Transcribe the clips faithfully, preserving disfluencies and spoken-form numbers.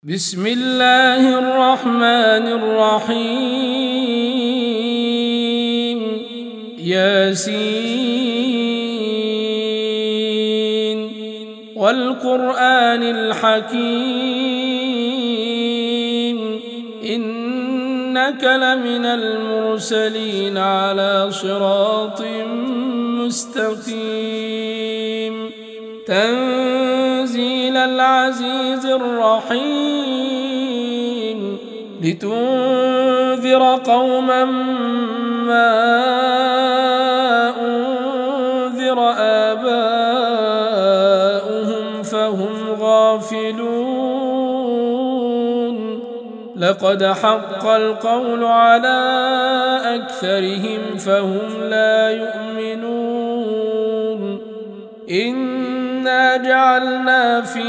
بسم الله الرحمن الرحيم ياسين والقرآن الحكيم إنك لمن المرسلين على صراط مستقيم تنزيل العزيز الرحيم لتنذر قوما ما أنذر آباؤهم فهم غافلون لقد حق القول على أكثرهم فهم لا يؤمنون إنا جعلنا في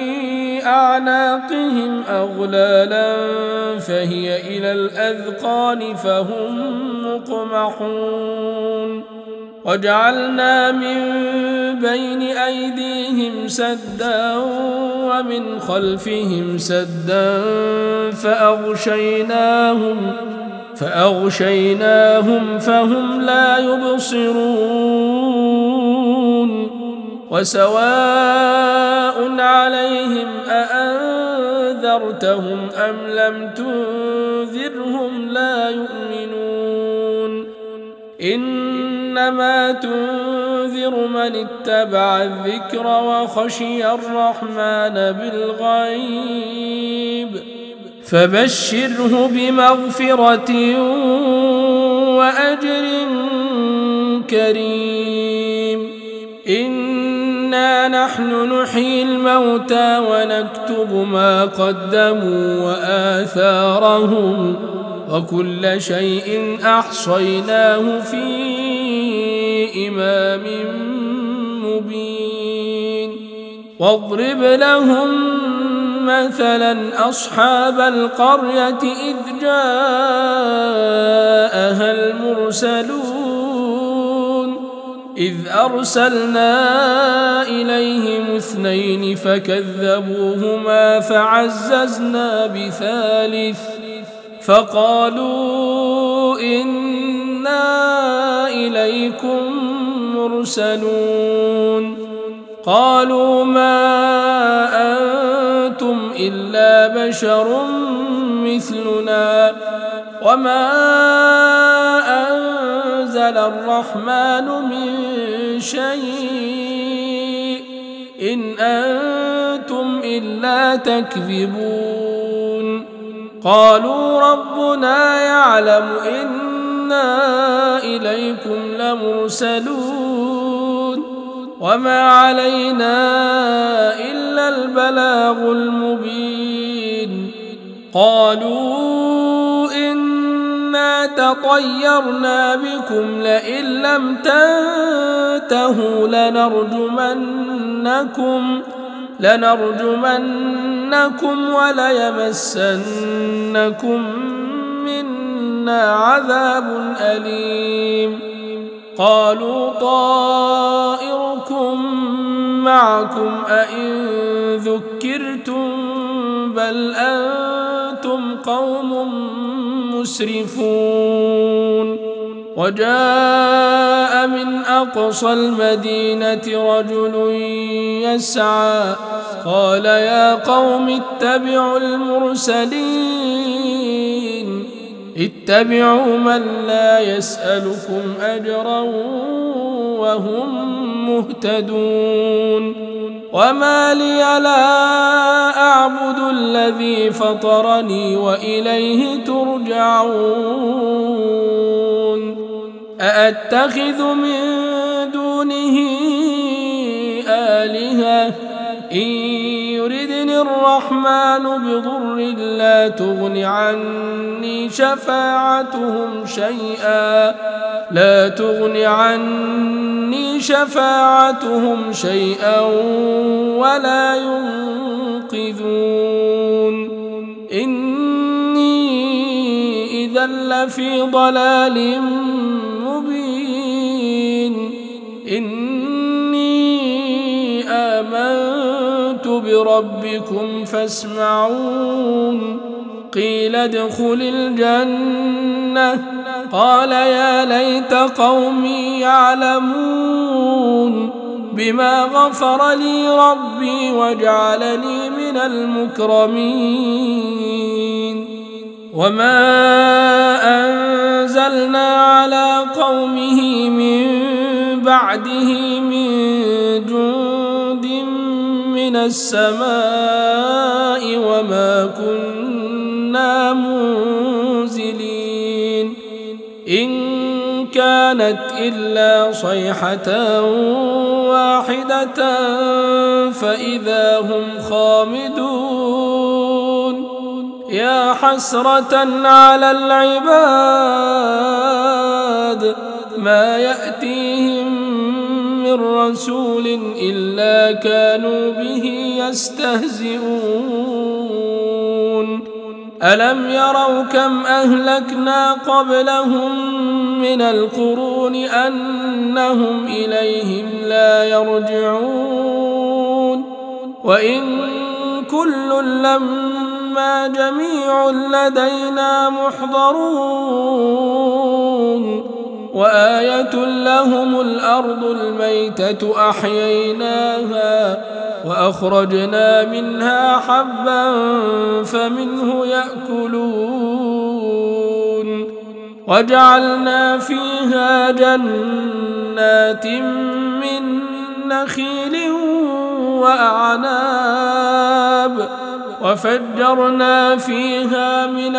أعناقهم أغلالا فهي إلى الأذقان فهم مقمحون وجعلنا من بين أيديهم سدا ومن خلفهم سدا فأغشيناهم فأغشيناهم فهم لا يبصرون وسواء عليهم أأنذرتهم أم لم تنذرهم لا يؤمنون إنما تنذر من اتبع الذكر وخشي الرحمن بالغيب فبشره بمغفرة وأجر كريم إنا نحن نحيي الموتى ونكتب ما قدموا وآثارهم وكل شيء أحصيناه في إمام مبين واضرب لهم مثلا أصحاب القرية إذ جاءها المرسلون إذ أرسلنا إليهم اثنين فكذبوهما فعززنا بثالث فقالوا إنا إليكم مرسلون قالوا ما أنتم إلا بشر مثلنا وما أنزل الرحمن من شيء إن أنتم إلا تكذبون قالوا ربنا يعلم إنا إليكم لمرسلون وما علينا إلا البلاغ المبين قالوا إنا تطيرنا بكم لئن لم تنتهوا لنرجمنكم لنرجمنكم وليمسنكم منا عذاب أليم قالوا طائركم معكم أئن ذكرتم بل أنتم قوم مسرفون وجاء من أقصى المدينة رجل يسعى قال يا قوم اتبعوا المرسلين اتبعوا من لا يسألكم أجرا وهم مهتدون وما لي لا أعبد الذي فطرني وإليه ترجعون أأتخذ من دونه آلهة إن يردني الرحمن بضر لا تغن عني شفاعتهم شيئا لا تغن عني شفاعتهم شيئا ولا ينقذون إني إذا لفي ضلال مبين إني آمنت بربكم فاسمعون قيل ادخل الجنة قال يا ليت قومي يعلمون بما غفر لي ربي وجعلني من المكرمين وما أنزلنا على قومه من بعده من جند من السماء وما كنا منزلين إن كانت إلا صيحة واحدة فإذا هم خامدون يا حسرة على العباد ما يأتيهم من رسول إلا كانوا به يستهزئون ألم يروا كم أهلكنا قبلهم من القرون أنهم إليهم لا يرجعون وإن كل لما جميع لدينا محضرون وآية لهم الأرض الميتة أحييناها وأخرجنا منها حبا فمنه يأكلون وجعلنا فيها جنات من نخيل وأعناب وفجرنا فيها من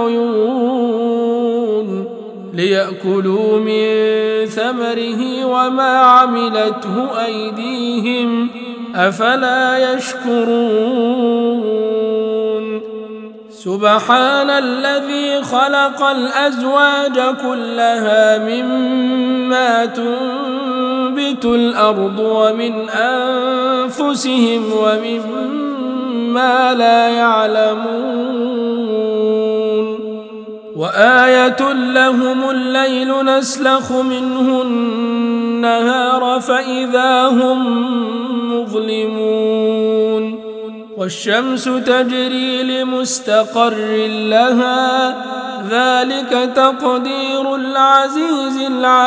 العيون ليأكلوا من ثمره وما عملته أيديهم أفلا يشكرون سبحان الذي خلق الأزواج كلها مما تنبت الأرض ومن أنفسهم ومما لا يعلمون وآية لهم الليل نسلخ منه النهار فإذا هم مظلمون والشمس تجري لمستقر لها ذلك تقدير العزيز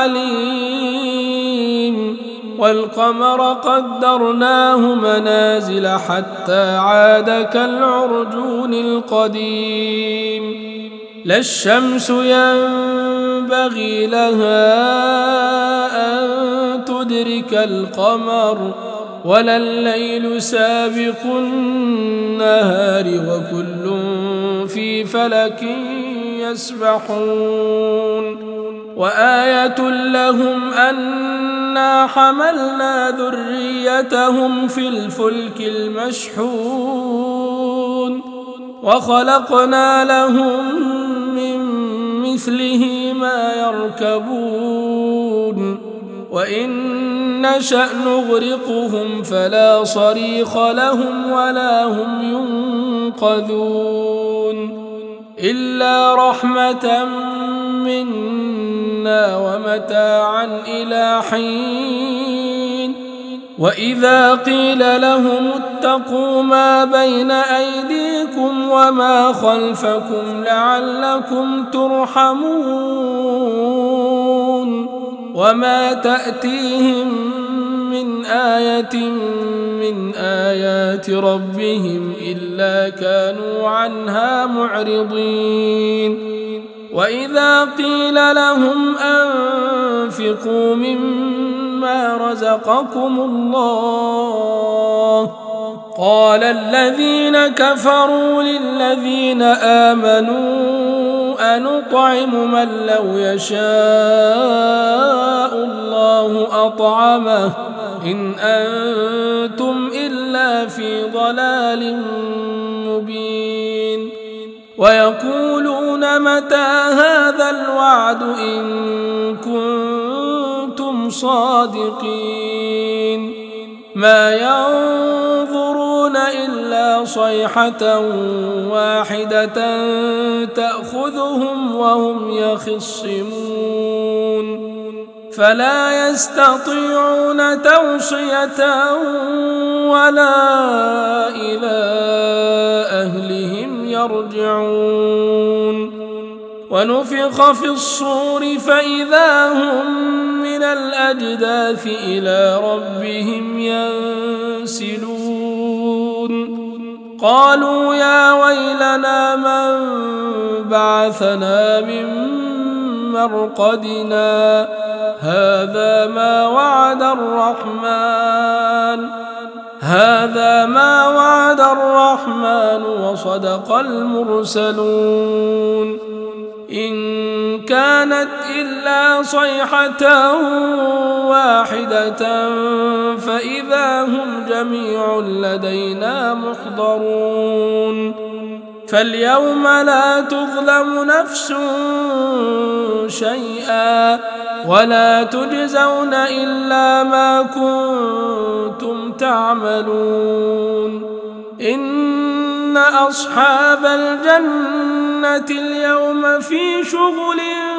العليم والقمر قدرناه منازل حتى عاد كالعرجون القديم لا الشمس ينبغي لها أن تدرك القمر ولا الليل سابق النهار وكل في فلك يسبحون وآية لهم أنا حملنا ذريتهم في الفلك المشحون وخلقنا لهم من مثله ما يركبون وإن نشأ نغرقهم فلا صريخ لهم ولا هم ينقذون إلا رحمة منا ومتاعا إلى حين وإذا قيل لهم اتقوا ما بين أيديكم وما خلفكم لعلكم ترحمون وما تأتيهم من آية من آيات ربهم إلا كانوا عنها معرضين وإذا قيل لهم أنفقوا مما رزقكم الله قال الذين كفروا للذين آمنوا أنطعم من لو يشاء الله أطعمه إن أنتم إلا في ضلال مبين ويقولون متى هذا الوعد إن كنتم صادقين ما ينظرون إلا صيحة واحدة تأخذهم وهم يخصمون فلا يستطيعون توصية ولا إلى أهلهم يرجعون ونفخ في الصور فإذا هم من الأجداث إلى ربهم ينسلون قالوا يا ويلنا من بعثنا من مرقدنا هذا ما وعد الرحمن هذا ما وعد الرحمن وصدق المرسلون إن كانت إلا صيحة واحدة فإذا هم جميع لدينا محضرون فاليوم لا تظلم نفس شيئا ولا تجزون إلا ما كنتم تعملون إن أصحاب الجنة اليوم في شغل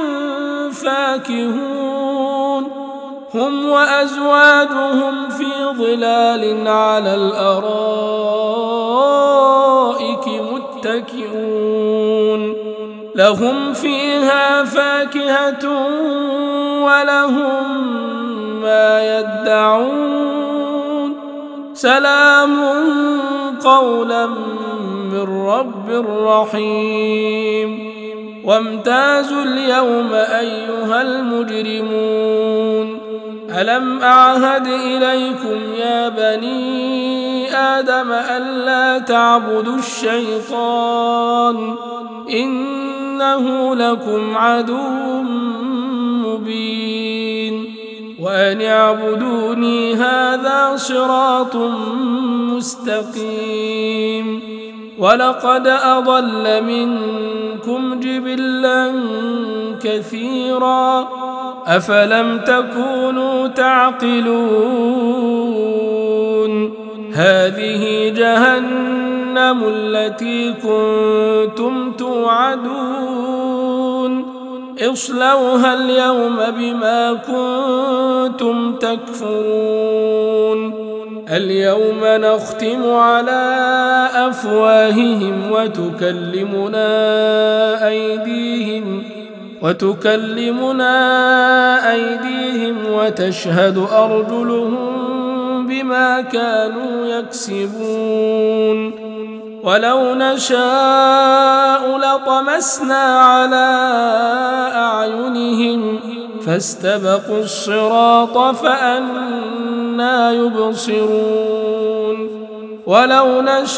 فاكهون هم وأزواجهم في ظلال على الأرائك متكئون لهم فيها فاكهة ولهم ما يدعون سلام قولا من رب رحيم وامتازوا اليوم أيها المجرمون ألم أعهد إليكم يا بني آدم ألا تعبدوا الشيطان إنه لكم عدو مبين وأن اعبدوني هذا صراط مستقيم ولقد أضل منكم جبلا كثيرا أفلم تكونوا تعقلون هذه جهنم التي كنتم توعدون اصلوها اليوم بما كنتم تكفرون اليوم نختم على أفواههم وتكلمنا أيديهم وتكلمنا أيديهم وتشهد أرجلهم بما كانوا يكسبون ولو نشاء لطمسنا على أعينهم فاستبقوا الصراط فأنى يبصرون ولو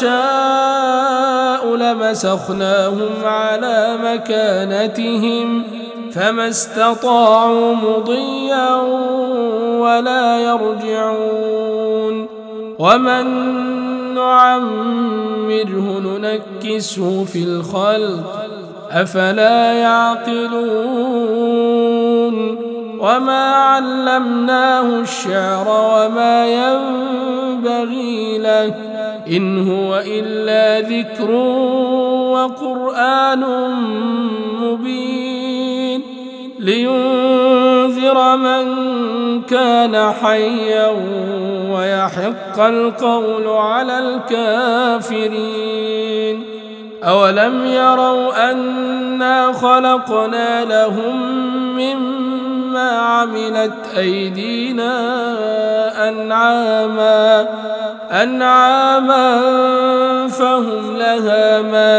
نشاء لمسخناهم على مكانتهم فما استطاعوا مضيا ولا يرجعون ومن نعمره ننكسه في الخلق أفلا يعقلون وما علمناه الشعر وما ينبغي له إن هو إلا ذكر وقرآن مبين لينذر من كان حيا ويحق القول على الكافرين أولم يروا أنا خلقنا لهم مما عملت أيدينا أنعاما أنعاما فهم لها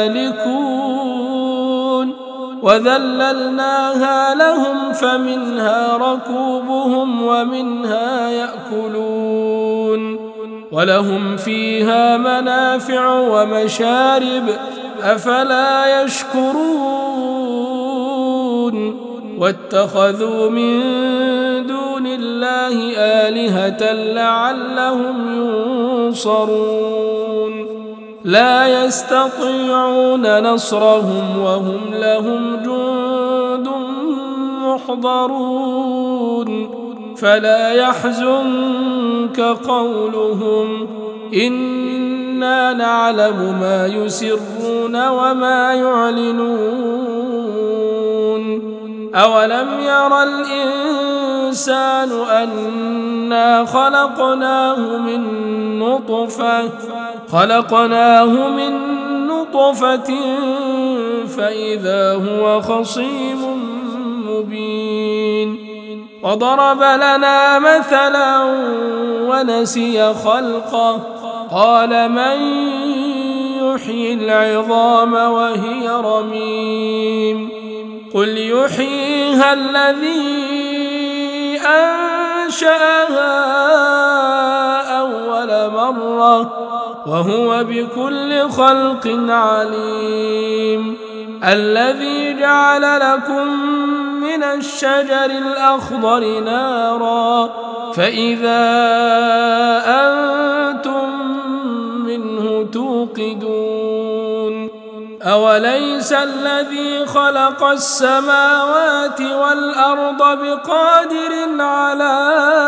مالكون وذللناها لهم فمنها ركوبهم ومنها يأكلون ولهم فيها منافع ومشارب أفلا يشكرون واتخذوا من دون الله آلهة لعلهم ينصرون لا يستطيعون نصرهم وهم لهم جند محضرون فلا يحزنك قولهم إنا نعلم ما يسرون وما يعلنون أولم ير الإنسان أنا خلقناه من نطفة خلقناه من نطفة فإذا هو خصيم مبين وضرب لنا مثلا ونسي خلقه قال من يحيي العظام وهي رميم قل يحييها الذي أنشأها أول مرة وهو بكل خلق عليم الذي جعل لكم من الشجر الأخضر نارا فإذا أنتم منه توقدون أوليس الذي خلق السماوات والأرض بقادر على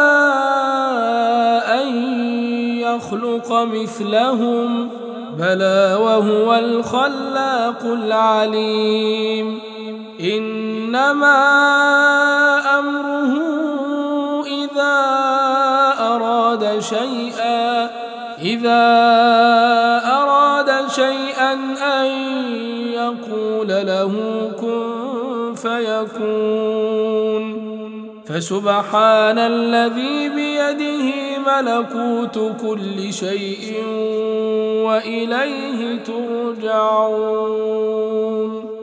أن يخلق مثلهم بلى وهو الخلاق العليم إنما أمره إذا أراد شيئا إذا أراد شيئا أن يقول له كن فيكون فسبحان الذي بيده ملكوت كل شيء وإليه ترجعون.